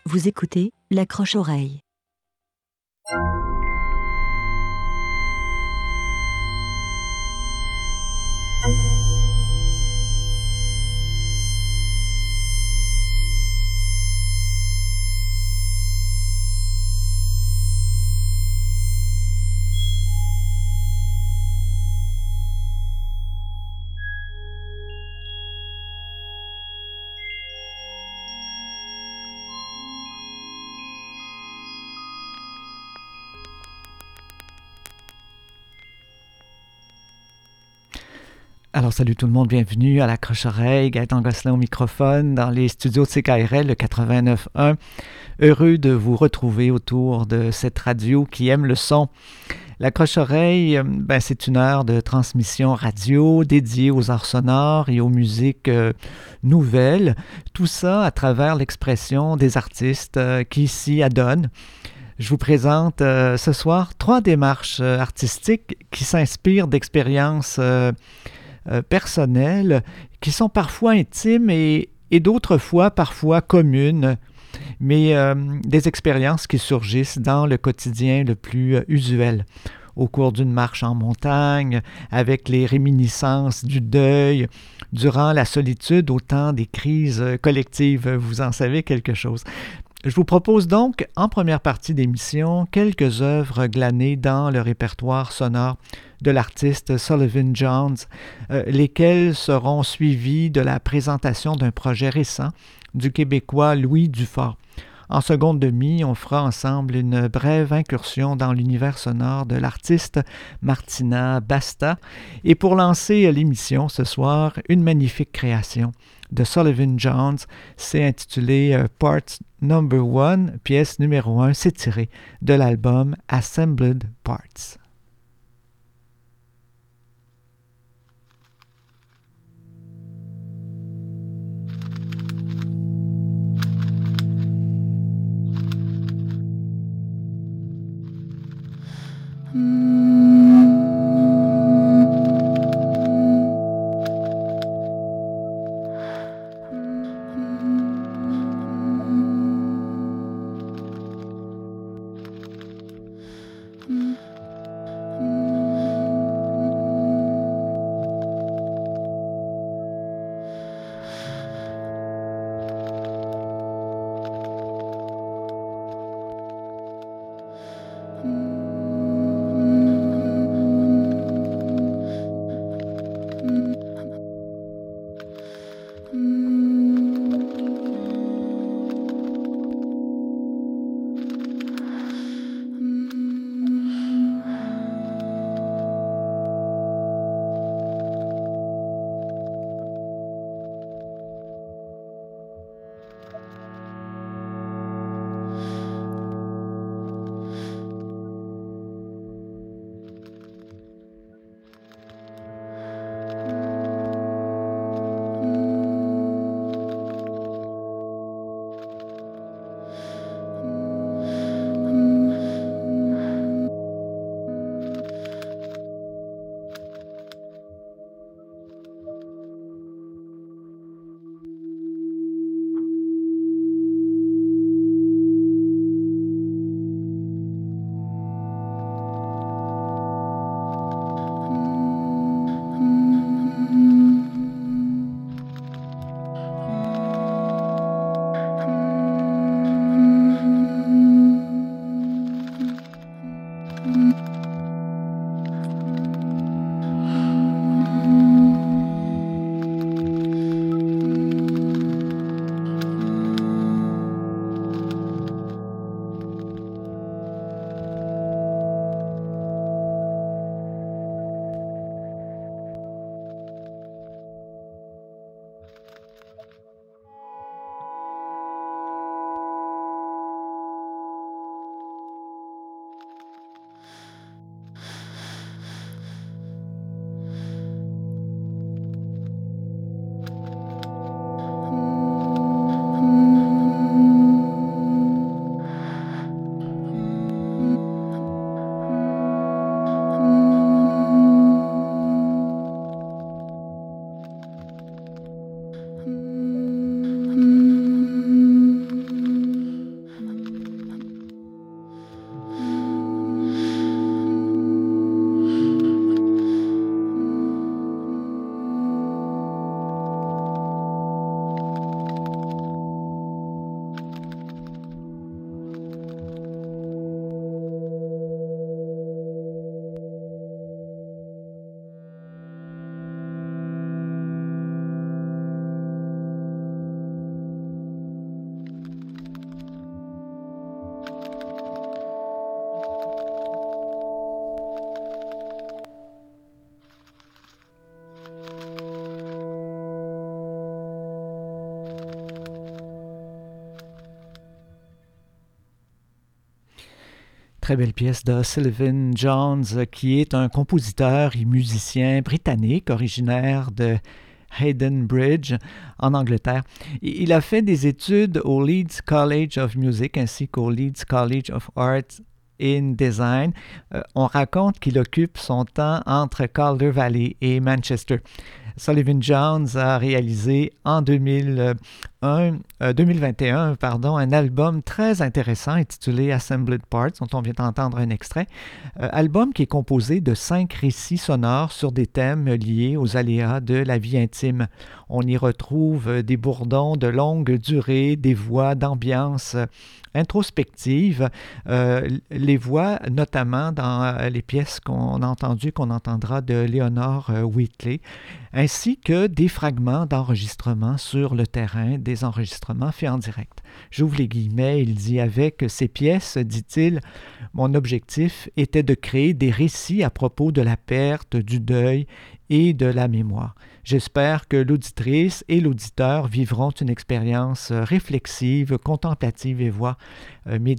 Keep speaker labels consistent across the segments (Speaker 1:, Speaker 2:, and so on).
Speaker 1: Vous écoutez l'accroche-oreille.
Speaker 2: Alors, salut tout le monde, bienvenue à l'accroche-oreille, Gaëtan Gosselin au microphone dans les studios de CKRL, le 89.1. Heureux de vous retrouver autour de cette radio qui aime le son. L'accroche-oreille, c'est une heure de transmission radio dédiée aux arts sonores et aux musiques nouvelles. Tout ça à travers l'expression des artistes qui s'y adonnent. Je vous présente ce soir 3 démarches artistiques qui s'inspirent d'expériences personnelles qui sont parfois intimes et d'autres fois parfois communes, mais des expériences qui surgissent dans le quotidien le plus usuel. Au cours d'une marche en montagne, avec les réminiscences du deuil, durant la solitude, au temps des crises collectives, vous en savez quelque chose. Je vous propose donc, en première partie d'émission, quelques œuvres glanées dans le répertoire sonore de l'artiste Sullivan Johns, lesquelles seront suivies de la présentation d'un projet récent du Québécois Louis Dufort. En seconde demi, on fera ensemble une brève incursion dans l'univers sonore de l'artiste Martina Basta. Et pour lancer l'émission ce soir, une magnifique création de Sullivan Johns, c'est intitulé Part No. 1, pièce numéro 1, c'est tiré de l'album Assembled Parts. très belle pièce de Sullivan Jones, qui est un compositeur et musicien britannique originaire de Haydon Bridge, en Angleterre. Il a fait des études au Leeds College of Music ainsi qu'au Leeds College of Art in Design. On raconte qu'il occupe son temps entre Calder Valley et Manchester. Sullivan Jones a réalisé en 2021 un album très intéressant intitulé Assembled Parts, dont on vient d'entendre un extrait. Album qui est composé de 5 récits sonores sur des thèmes liés aux aléas de la vie intime. On y retrouve des bourdons de longue durée, des voix d'ambiance introspective, les voix notamment dans les pièces qu'on a entendues, qu'on entendra de Leonore Wheatley, ainsi que des fragments d'enregistrements sur le terrain, des enregistrements faits en direct. J'ouvre les guillemets, il dit « Avec ces pièces, dit-il, mon objectif était de créer des récits à propos de la perte, du deuil et de la mémoire. J'espère que l'auditrice et l'auditeur vivront une expérience réflexive, contemplative et voire méditative. »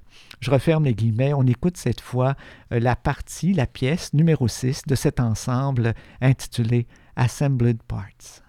Speaker 2: Je referme les guillemets. On écoute cette fois la pièce numéro 6 de cet ensemble intitulé Assembled Parts.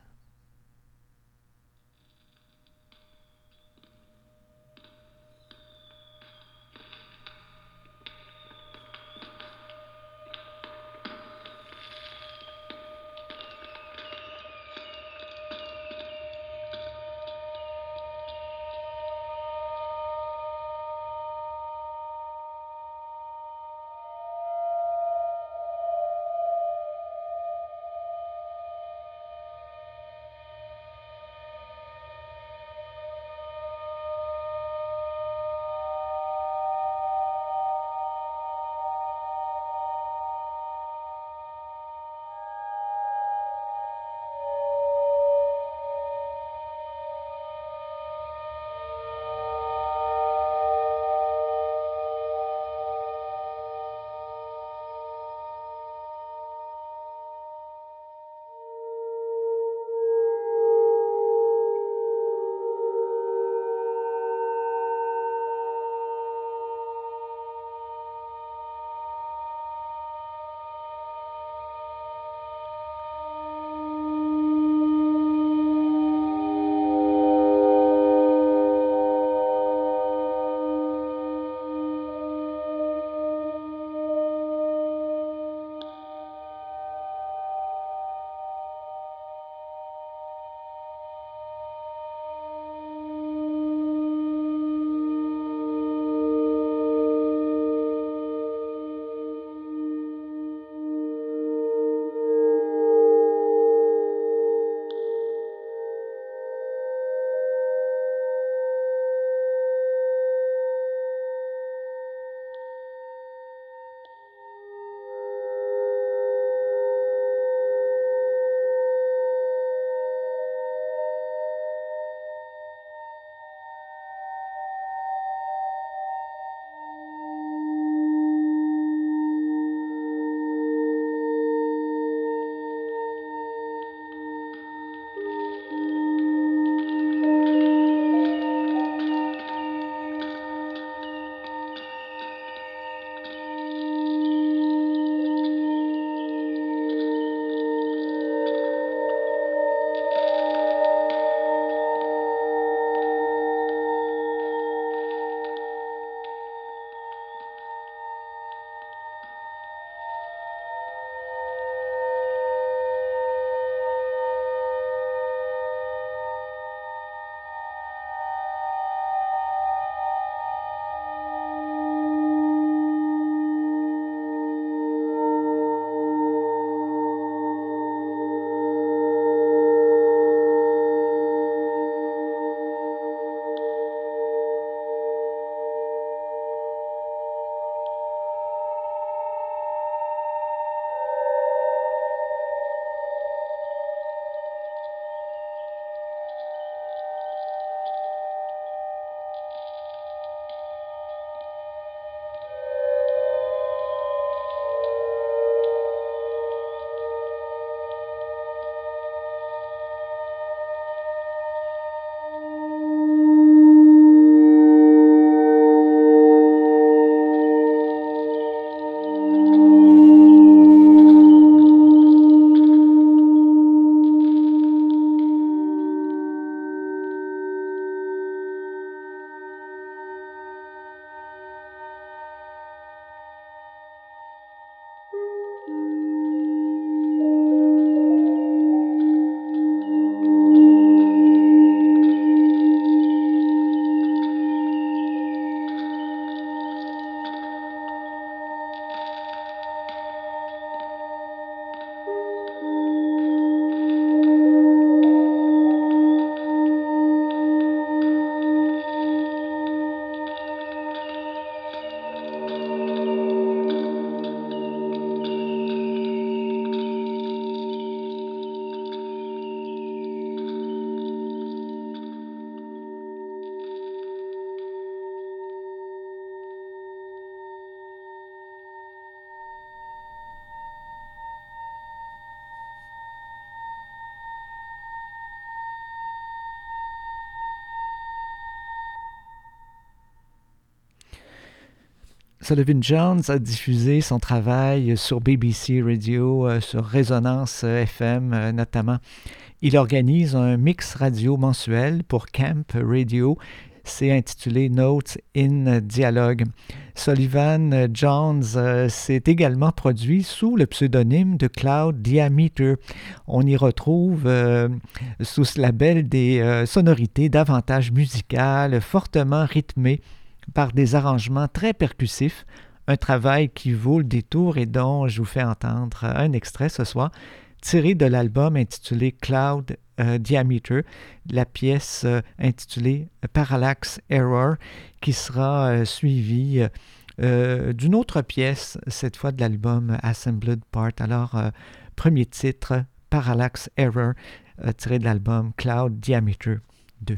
Speaker 2: Sullivan Jones a diffusé son travail sur BBC Radio, sur Résonance FM notamment. Il organise un mix radio mensuel pour Camp Radio. C'est intitulé Notes in Dialogue. Sullivan Jones s'est également produit sous le pseudonyme de Cloud Diameter. On y retrouve sous ce label des sonorités davantage musicales, fortement rythmées par des arrangements très percussifs, un travail qui vaut le détour et dont je vous fais entendre un extrait ce soir, tiré de l'album intitulé Cloud Diameter, la pièce intitulée Parallax Error, qui sera suivie d'une autre pièce, cette fois de l'album Assembled Part. Alors, premier titre, Parallax Error, tiré de l'album Cloud Diameter 2.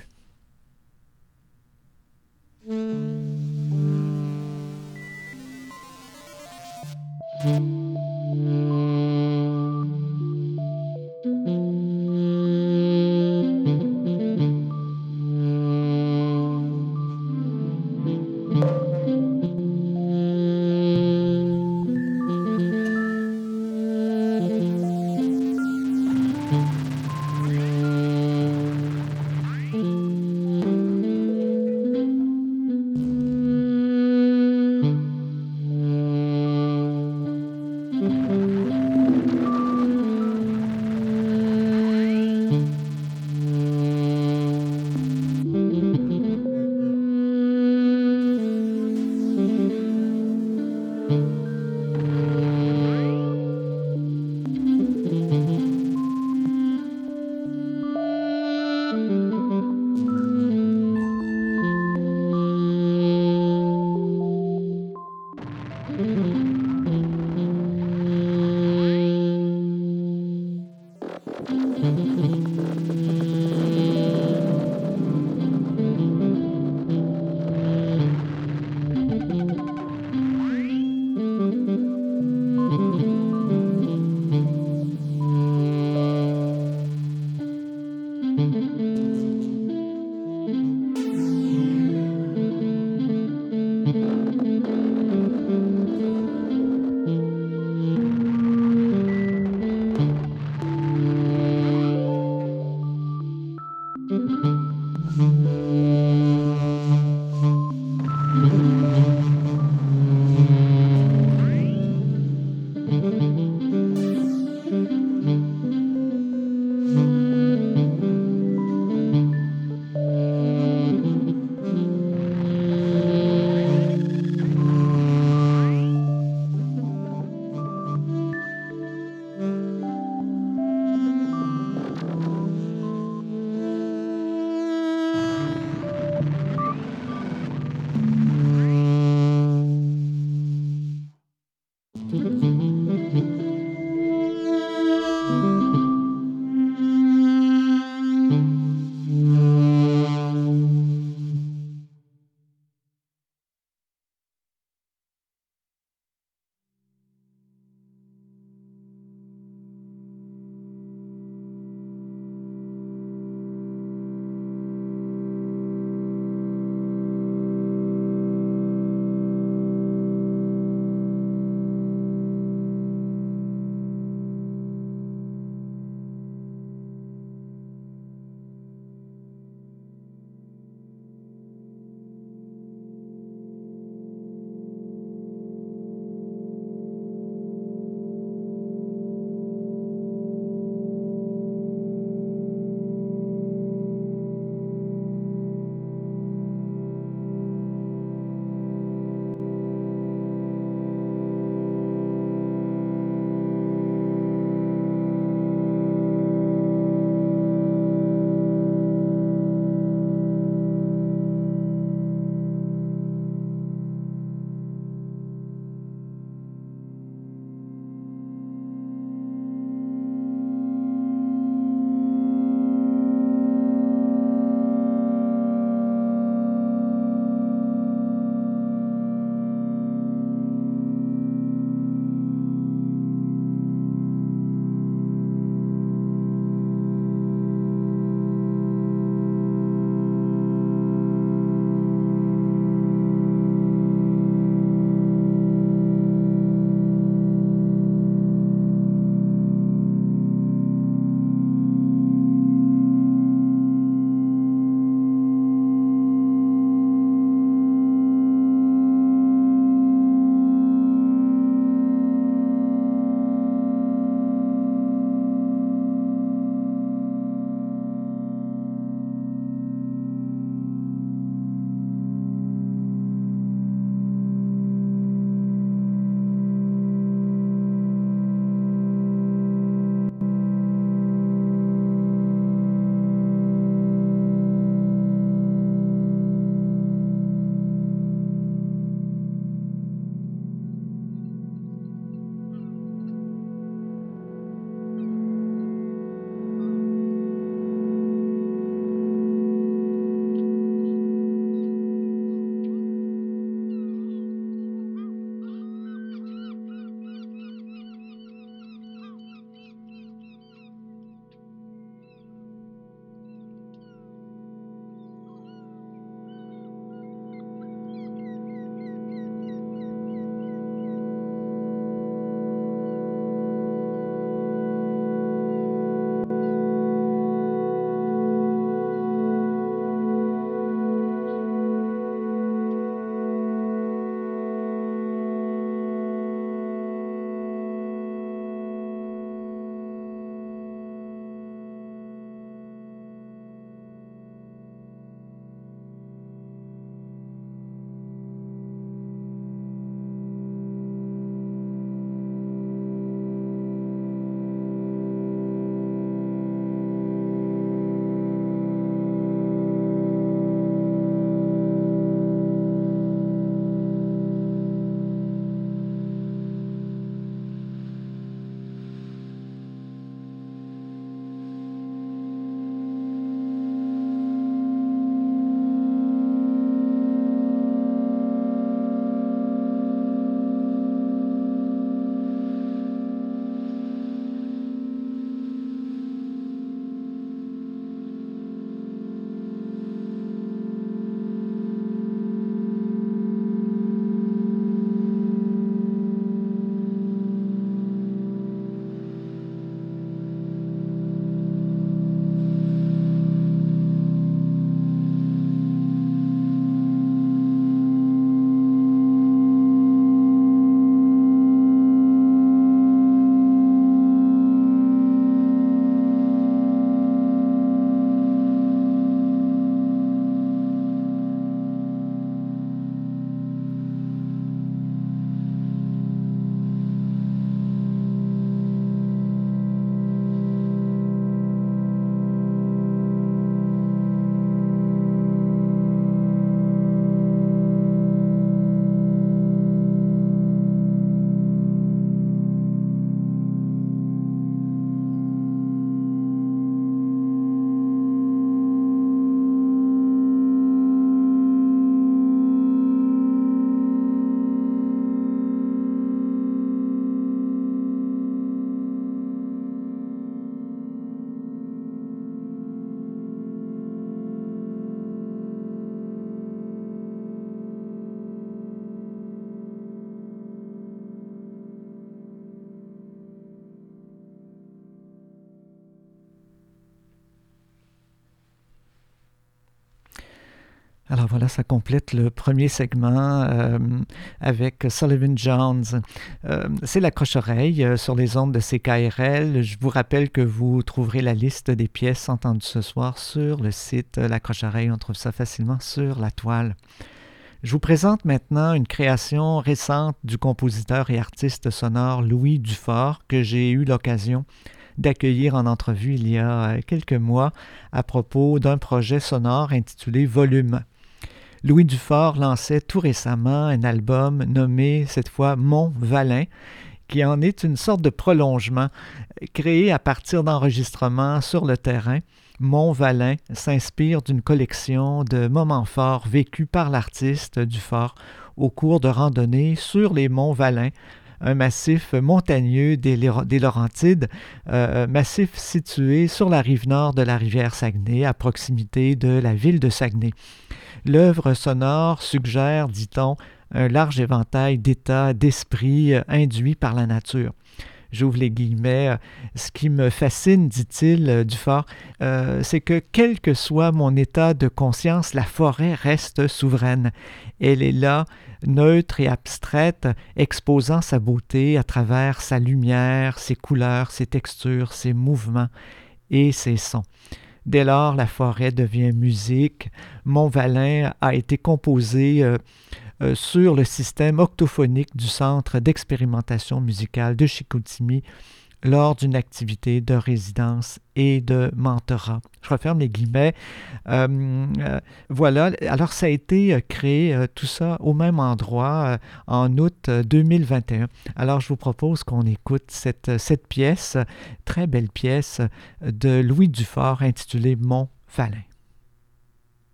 Speaker 2: Alors voilà, ça complète le premier segment avec Sullivan Jones. C'est l'accroche-oreille sur les ondes de CKRL. Je vous rappelle que vous trouverez la liste des pièces entendues ce soir sur le site L'accroche-oreille. On trouve ça facilement sur la toile. Je vous présente maintenant une création récente du compositeur et artiste sonore Louis Dufort que j'ai eu l'occasion d'accueillir en entrevue il y a quelques mois à propos d'un projet sonore intitulé Volume. Louis Dufort lançait tout récemment un album nommé cette fois Mont Valin, qui en est une sorte de prolongement créé à partir d'enregistrements sur le terrain. Mont Valin s'inspire d'une collection de moments forts vécus par l'artiste Dufort au cours de randonnées sur les monts Valin, un massif montagneux des Laurentides, massif situé sur la rive nord de la rivière Saguenay, à proximité de la ville de Saguenay. L'œuvre sonore suggère, dit-on, un large éventail d'états d'esprit induits par la nature. J'ouvre les guillemets. Ce qui me fascine, dit-il, Dufort, c'est que quel que soit mon état de conscience, la forêt reste souveraine. Elle est là, neutre et abstraite, exposant sa beauté à travers sa lumière, ses couleurs, ses textures, ses mouvements et ses sons. Dès lors, la forêt devient musique. Mont Valin a été composé sur le système octophonique du Centre d'expérimentation musicale de Chicoutimi lors d'une activité de résidence et de mentorat. Je referme les guillemets. Voilà, alors ça a été créé, tout ça, au même endroit en août 2021. Alors je vous propose qu'on écoute cette pièce, très belle pièce de Louis Dufort intitulée Mont Valin.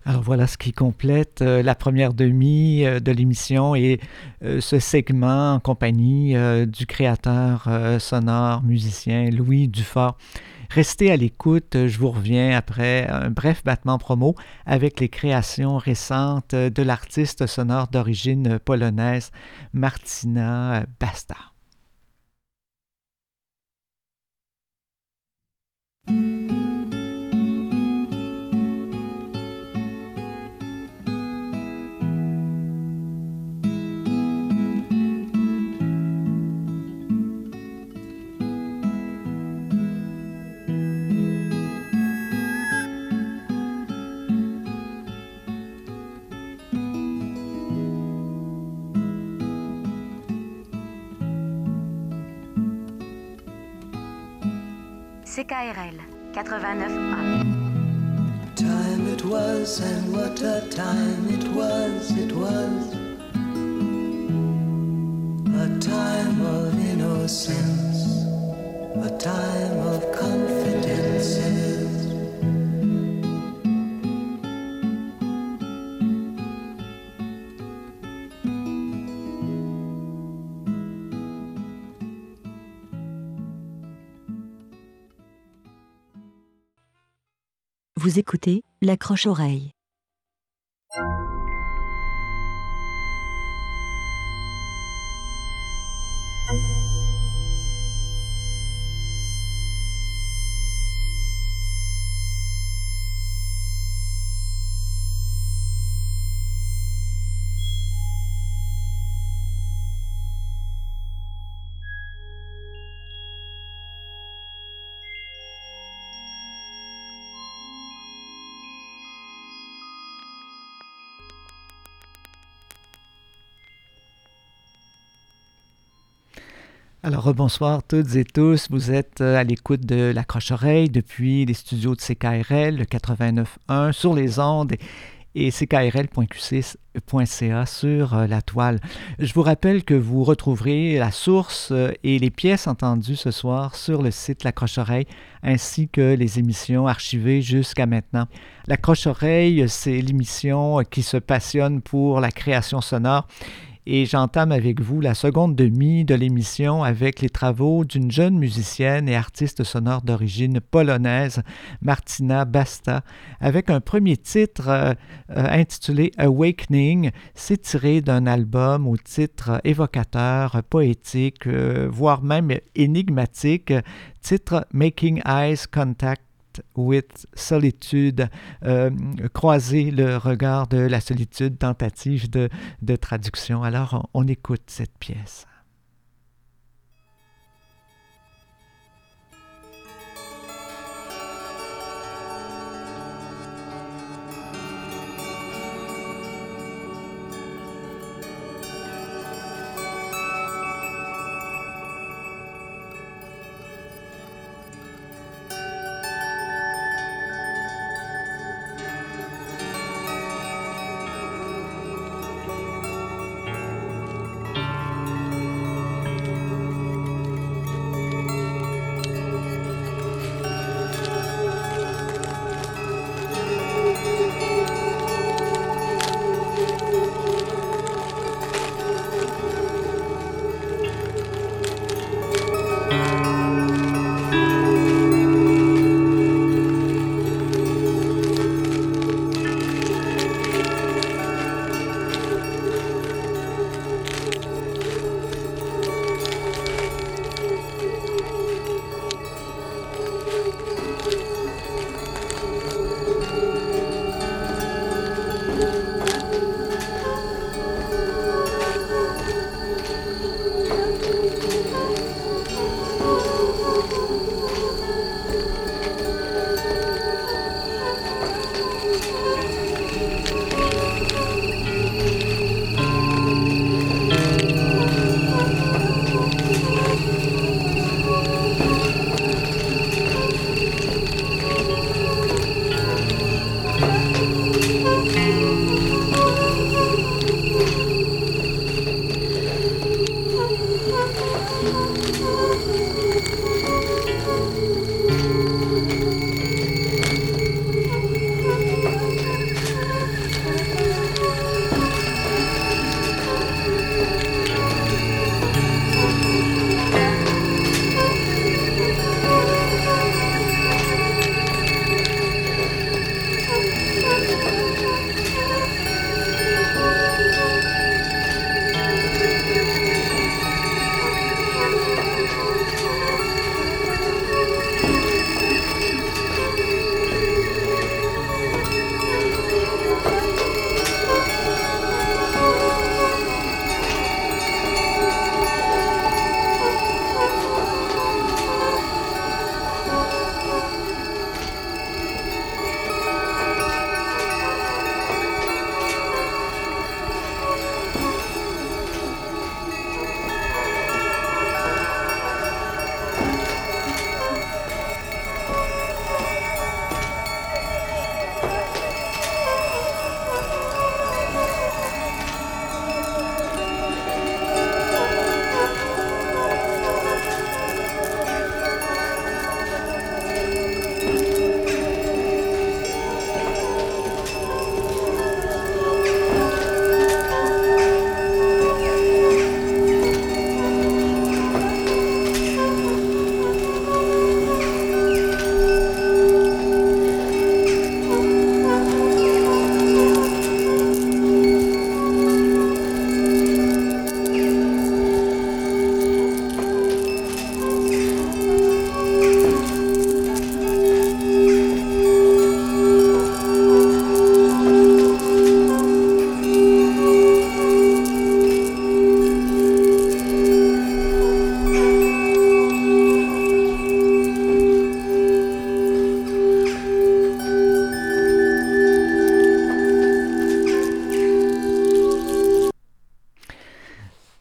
Speaker 2: Alors voilà ce qui complète la première demi de l'émission et ce segment en compagnie du créateur sonore, musicien Louis Dufort. Restez à l'écoute, je vous reviens après un bref battement promo avec les créations récentes de l'artiste sonore d'origine polonaise Martina Basta.
Speaker 3: CKRL 89.1.
Speaker 4: Time it was, and what a time it was, a time of innocence, a time of confidences.
Speaker 1: Vous écoutez l'accroche-oreille.
Speaker 2: Alors, bonsoir toutes et tous. Vous êtes à l'écoute de l'accroche-oreille depuis les studios de CKRL, le 89.1 sur les ondes et ckrl.qc.ca sur la toile. Je vous rappelle que vous retrouverez la source et les pièces entendues ce soir sur le site L'Accroche-oreille ainsi que les émissions archivées jusqu'à maintenant. L'Accroche-oreille, c'est l'émission qui se passionne pour la création sonore. Et j'entame avec vous la seconde demi de l'émission avec les travaux d'une jeune musicienne et artiste sonore d'origine polonaise, Martina Basta, avec un premier titre intitulé Awakening. C'est tiré d'un album au titre évocateur, poétique, voire même énigmatique, titre Making Eyes Contact with Solitude, croiser le regard de la solitude, tentative de traduction. Alors, on écoute cette pièce.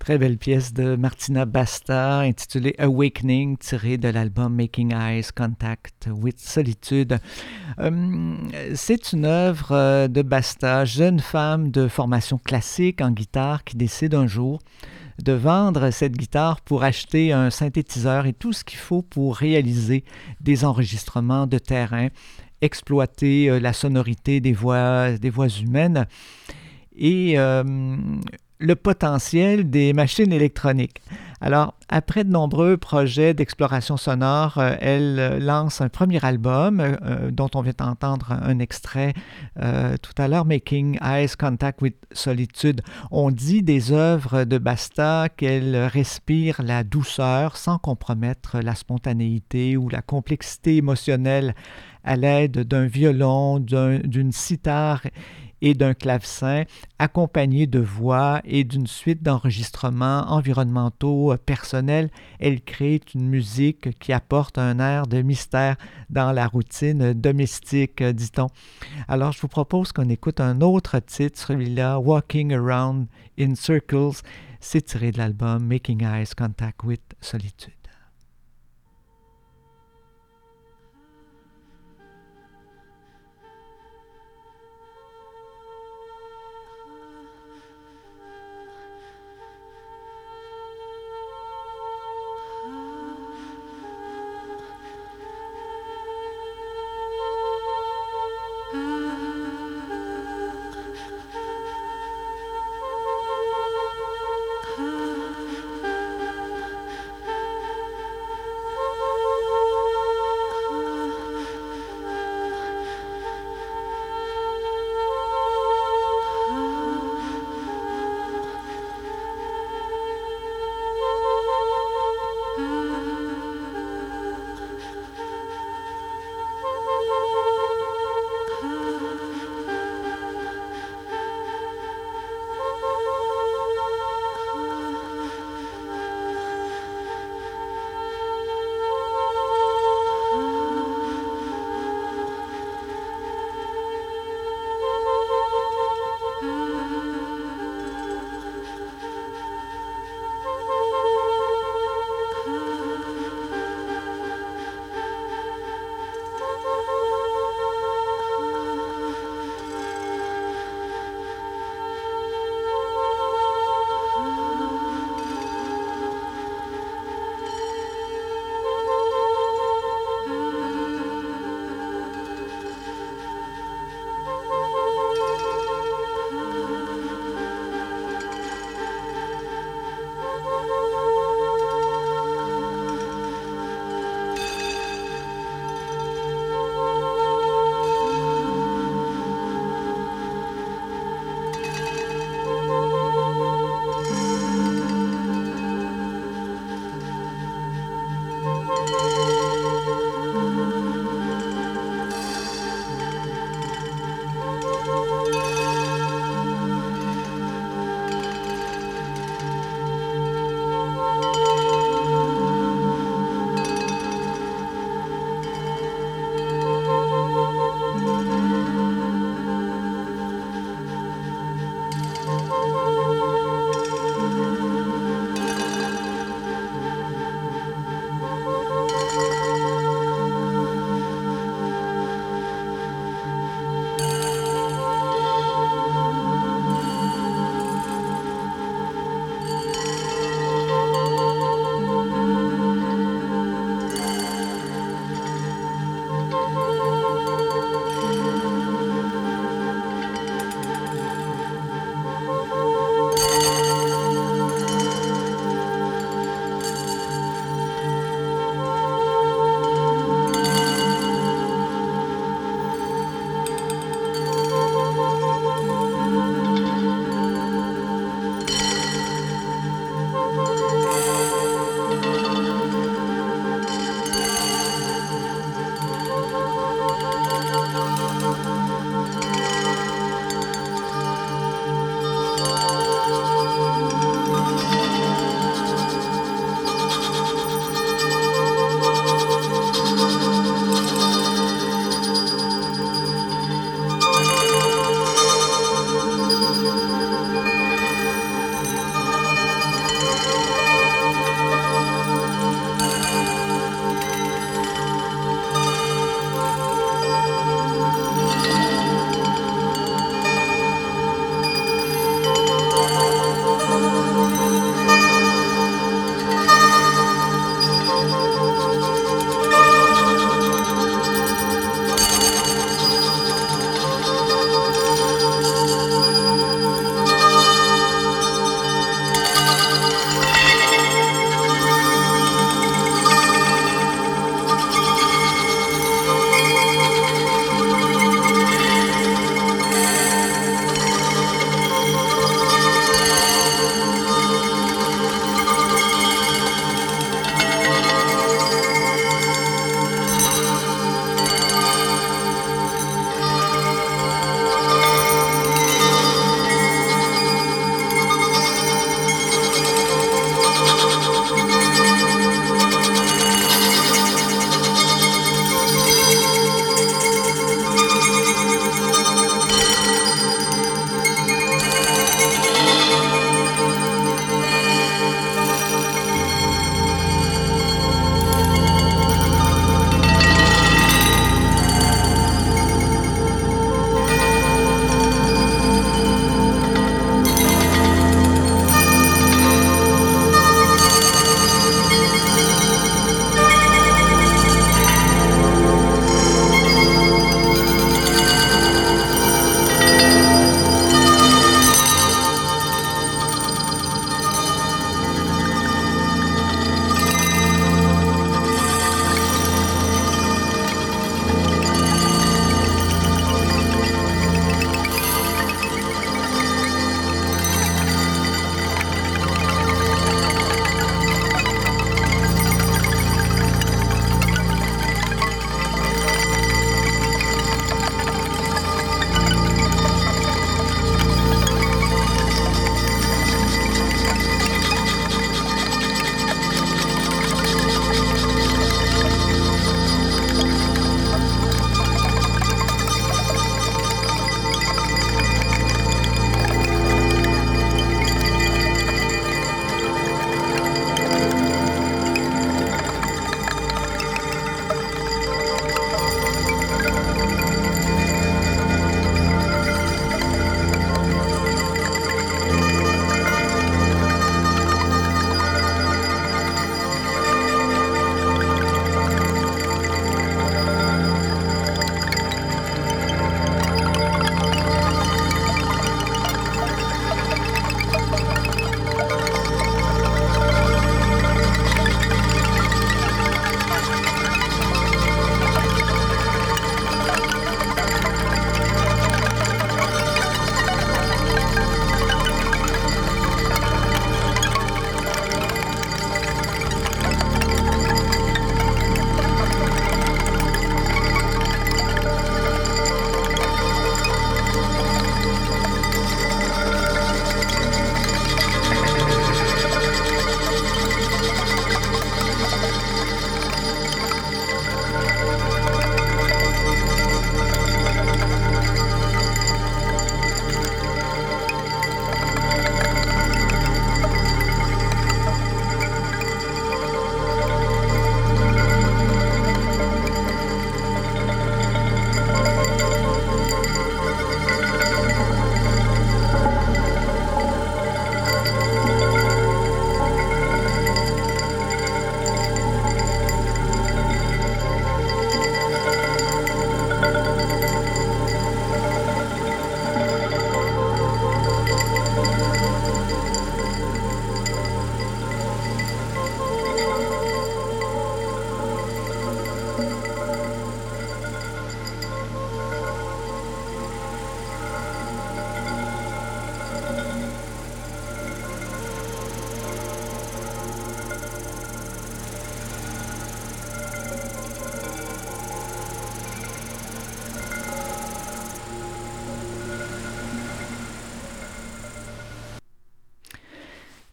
Speaker 2: Très belle pièce de Martina Basta intitulée Awakening, tirée de l'album Making Eyes Contact with Solitude. C'est une œuvre de Basta, jeune femme de formation classique en guitare qui décide un jour de vendre cette guitare pour acheter un synthétiseur et tout ce qu'il faut pour réaliser des enregistrements de terrain, exploiter la sonorité des voix humaines et le potentiel des machines électroniques. Alors, après de nombreux projets d'exploration sonore, elle lance un premier album dont on vient d'entendre un extrait tout à l'heure, Making Eyes Contact with Solitude. On dit des œuvres de Basta qu'elle respire la douceur sans compromettre la spontanéité ou la complexité émotionnelle à l'aide d'un violon, d'une cithare et d'un clavecin, accompagné de voix et d'une suite d'enregistrements environnementaux personnels. Elle crée une musique qui apporte un air de mystère dans la routine domestique, dit-on. Alors, je vous propose qu'on écoute un autre titre, celui-là, Walking Around in Circles. C'est tiré de l'album Making Eyes Contact with Solitude.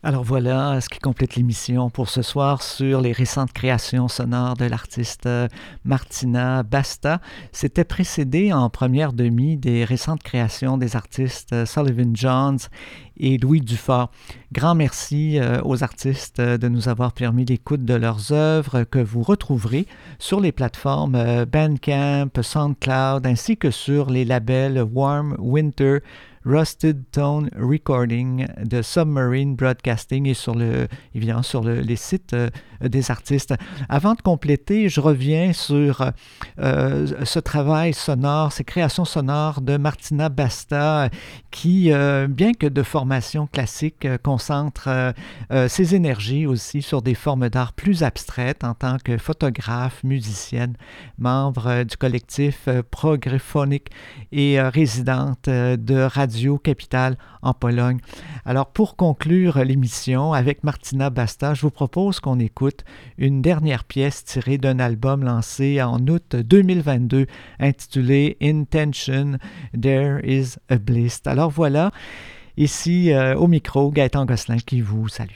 Speaker 2: Alors voilà ce qui complète l'émission pour ce soir sur les récentes créations sonores de l'artiste Martina Basta. C'était précédé en première demi des récentes créations des artistes Sullivan Johns et Louis Dufort. Grand merci aux artistes de nous avoir permis l'écoute de leurs œuvres que vous retrouverez sur les plateformes Bandcamp, SoundCloud ainsi que sur les labels Warm Winter, Rusted Tone Recording de Submarine Broadcasting et évidemment sur les sites des artistes. Avant de compléter, je reviens sur ce travail sonore, ces créations sonores de Martina Basta qui, bien que de formation classique, concentre ses énergies aussi sur des formes d'art plus abstraites en tant que photographe, musicienne, membre du collectif Progrephonic et résidente de Radio Capitale en Pologne. Alors, pour conclure l'émission avec Martina Basta, je vous propose qu'on écoute une dernière pièce tirée d'un album lancé en août 2022 intitulé Intention, There is a Bliss. Alors voilà, ici au micro, Gaëtan Gosselin qui vous salue.